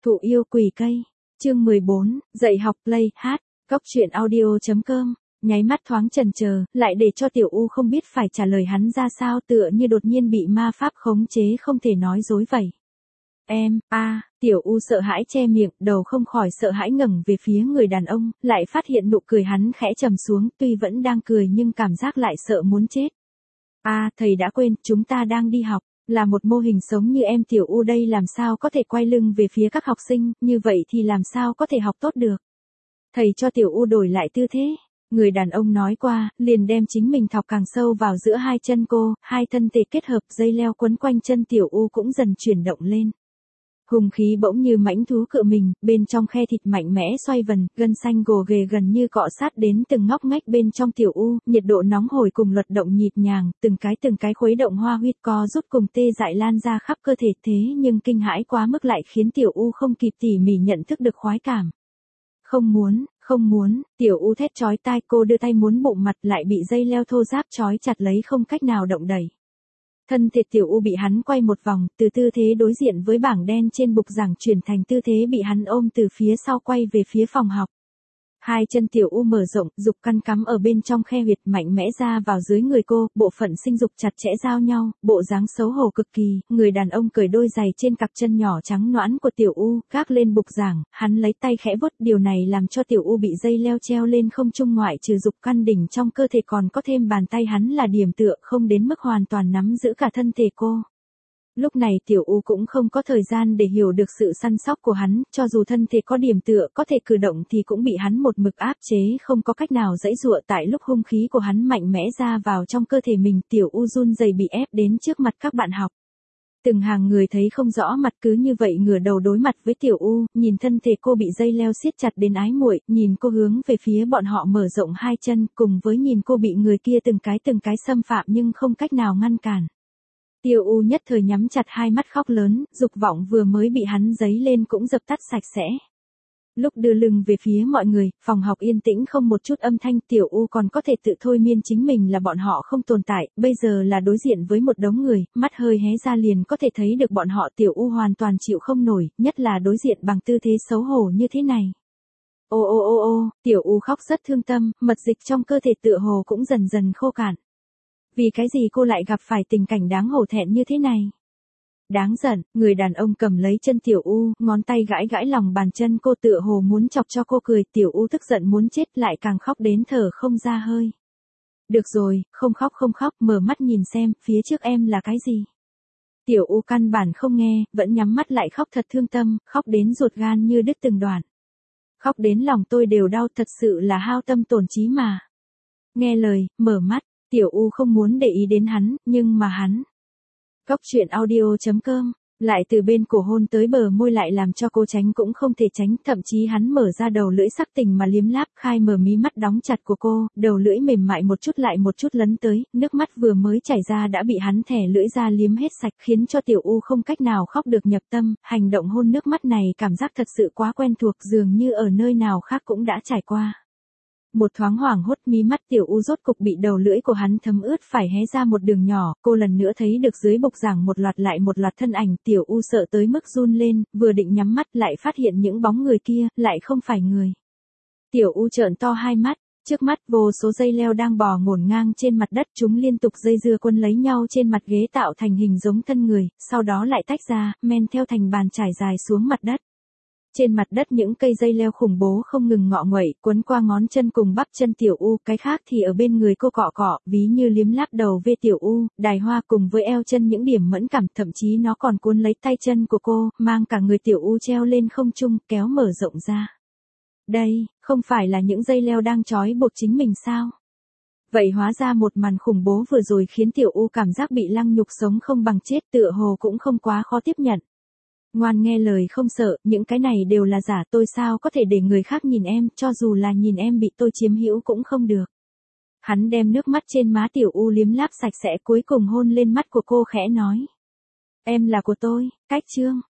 Thụ yêu quỷ cây. Chương 14, dạy học play hát. Cóc truyện audio.com. Nháy mắt thoáng chần chờ, lại để cho Tiểu U không biết phải trả lời hắn ra sao, tựa như đột nhiên bị ma pháp khống chế không thể nói dối vậy. Tiểu U sợ hãi che miệng, đầu không khỏi sợ hãi ngẩng về phía người đàn ông, lại phát hiện nụ cười hắn khẽ trầm xuống, tuy vẫn đang cười nhưng cảm giác lại sợ muốn chết. Thầy đã quên, chúng ta đang đi học, là một mô hình sống như em Tiểu U đây làm sao có thể quay lưng về phía các học sinh, như vậy thì làm sao có thể học tốt được. Thầy cho Tiểu U đổi lại tư thế. Người đàn ông nói qua, liền đem chính mình thọc càng sâu vào giữa hai chân cô, hai thân thể kết hợp, dây leo quấn quanh chân Tiểu U cũng dần chuyển động lên. Hùng khí bỗng như mãnh thú cựa mình, bên trong khe thịt mạnh mẽ xoay vần, gân xanh gồ ghề gần như cọ sát đến từng ngóc ngách bên trong Tiểu U, nhiệt độ nóng hổi cùng luật động nhịp nhàng, từng cái khuấy động hoa huyết co rút cùng tê dại lan ra khắp cơ thể, thế nhưng kinh hãi quá mức lại khiến Tiểu U không kịp tỉ mỉ nhận thức được khoái cảm. Không muốn, Tiểu U thét chói tai, cô đưa tay muốn bụng mặt lại bị dây leo thô ráp trói chặt lấy không cách nào động đẩy. Thân thể Tiểu U bị hắn quay một vòng, từ tư thế đối diện với bảng đen trên bục giảng chuyển thành tư thế bị hắn ôm từ phía sau quay về phía phòng học. Hai chân Tiểu U mở rộng, dục căn cắm ở bên trong khe huyệt mạnh mẽ ra vào dưới người cô, bộ phận sinh dục chặt chẽ giao nhau, bộ dáng xấu hổ cực kỳ, người đàn ông cởi đôi giày trên cặp chân nhỏ trắng nõn của Tiểu U, gác lên bục giảng, hắn lấy tay khẽ vuốt, điều này làm cho Tiểu U bị dây leo treo lên không trung, ngoại trừ dục căn đỉnh trong cơ thể còn có thêm bàn tay hắn là điểm tựa, không đến mức hoàn toàn nắm giữ cả thân thể cô. Lúc này Tiểu U cũng không có thời gian để hiểu được sự săn sóc của hắn, cho dù thân thể có điểm tựa có thể cử động thì cũng bị hắn một mực áp chế, không có cách nào giãy giụa. Tại lúc hung khí của hắn mạnh mẽ ra vào trong cơ thể mình, Tiểu U run rẩy bị ép đến trước mặt các bạn học. Từng hàng người thấy không rõ mặt cứ như vậy ngửa đầu đối mặt với Tiểu U, nhìn thân thể cô bị dây leo siết chặt đến ái muội, nhìn cô hướng về phía bọn họ mở rộng hai chân, cùng với nhìn cô bị người kia từng cái xâm phạm nhưng không cách nào ngăn cản. Tiểu U nhất thời nhắm chặt hai mắt khóc lớn, dục vọng vừa mới bị hắn dấy lên cũng dập tắt sạch sẽ. Lúc đưa lưng về phía mọi người, phòng học yên tĩnh không một chút âm thanh, Tiểu U còn có thể tự thôi miên chính mình là bọn họ không tồn tại, bây giờ là đối diện với một đống người, mắt hơi hé ra liền có thể thấy được bọn họ. Tiểu U hoàn toàn chịu không nổi, nhất là đối diện bằng tư thế xấu hổ như thế này. Tiểu U khóc rất thương tâm, mật dịch trong cơ thể tựa hồ cũng dần dần khô cạn. Vì cái gì cô lại gặp phải tình cảnh đáng hổ thẹn như thế này? Đáng giận, người đàn ông cầm lấy chân Tiểu U, ngón tay gãi lòng bàn chân cô, tựa hồ muốn chọc cho cô cười. Tiểu U tức giận muốn chết, lại càng khóc đến thở không ra hơi. Được rồi, không khóc, mở mắt nhìn xem, phía trước em là cái gì? Tiểu U căn bản không nghe, vẫn nhắm mắt lại khóc thật thương tâm, khóc đến ruột gan như đứt từng đoạn. Khóc đến lòng tôi đều đau, thật sự là hao tâm tổn trí mà. Nghe lời, mở mắt. Tiểu U không muốn để ý đến hắn, nhưng mà hắn. Cóc truyện audio.com, lại từ bên cổ hôn tới bờ môi, lại làm cho cô tránh cũng không thể tránh, thậm chí hắn mở ra đầu lưỡi sắc tình mà liếm láp, khai mở mí mắt đóng chặt của cô, đầu lưỡi mềm mại một chút lại một chút lấn tới, nước mắt vừa mới chảy ra đã bị hắn thẻ lưỡi ra liếm hết sạch, khiến cho Tiểu U không cách nào khóc được nhập tâm. Hành động hôn nước mắt này cảm giác thật sự quá quen thuộc, dường như ở nơi nào khác cũng đã trải qua. Một thoáng hoảng hốt, mí mắt Tiểu U rốt cục bị đầu lưỡi của hắn thấm ướt, phải hé ra một đường nhỏ, cô lần nữa thấy được dưới bục giảng một loạt lại một loạt thân ảnh. Tiểu U sợ tới mức run lên, vừa định nhắm mắt lại phát hiện những bóng người kia, lại không phải người. Tiểu U trợn to hai mắt, trước mắt vô số dây leo đang bò ngổn ngang trên mặt đất, chúng liên tục dây dưa quấn lấy nhau trên mặt ghế tạo thành hình giống thân người, sau đó lại tách ra, men theo thành bàn trải dài xuống mặt đất. Trên mặt đất những cây dây leo khủng bố không ngừng ngọ nguậy, quấn qua ngón chân cùng bắp chân Tiểu U, cái khác thì ở bên người cô cọ, ví như liếm láp đầu về Tiểu U, đài hoa cùng với eo chân những điểm mẫn cảm, thậm chí nó còn cuốn lấy tay chân của cô, mang cả người Tiểu U treo lên không trung, kéo mở rộng ra. Đây, không phải là những dây leo đang trói buộc chính mình sao? Vậy hóa ra một màn khủng bố vừa rồi khiến Tiểu U cảm giác bị lăng nhục sống không bằng chết, tựa hồ cũng không quá khó tiếp nhận. Ngoan nghe lời không sợ, những cái này đều là giả, tôi sao có thể để người khác nhìn em, cho dù là nhìn em bị tôi chiếm hữu cũng không được. Hắn đem nước mắt trên má Tiểu U liếm láp sạch sẽ, cuối cùng hôn lên mắt của cô khẽ nói. Em là của tôi, cách chương.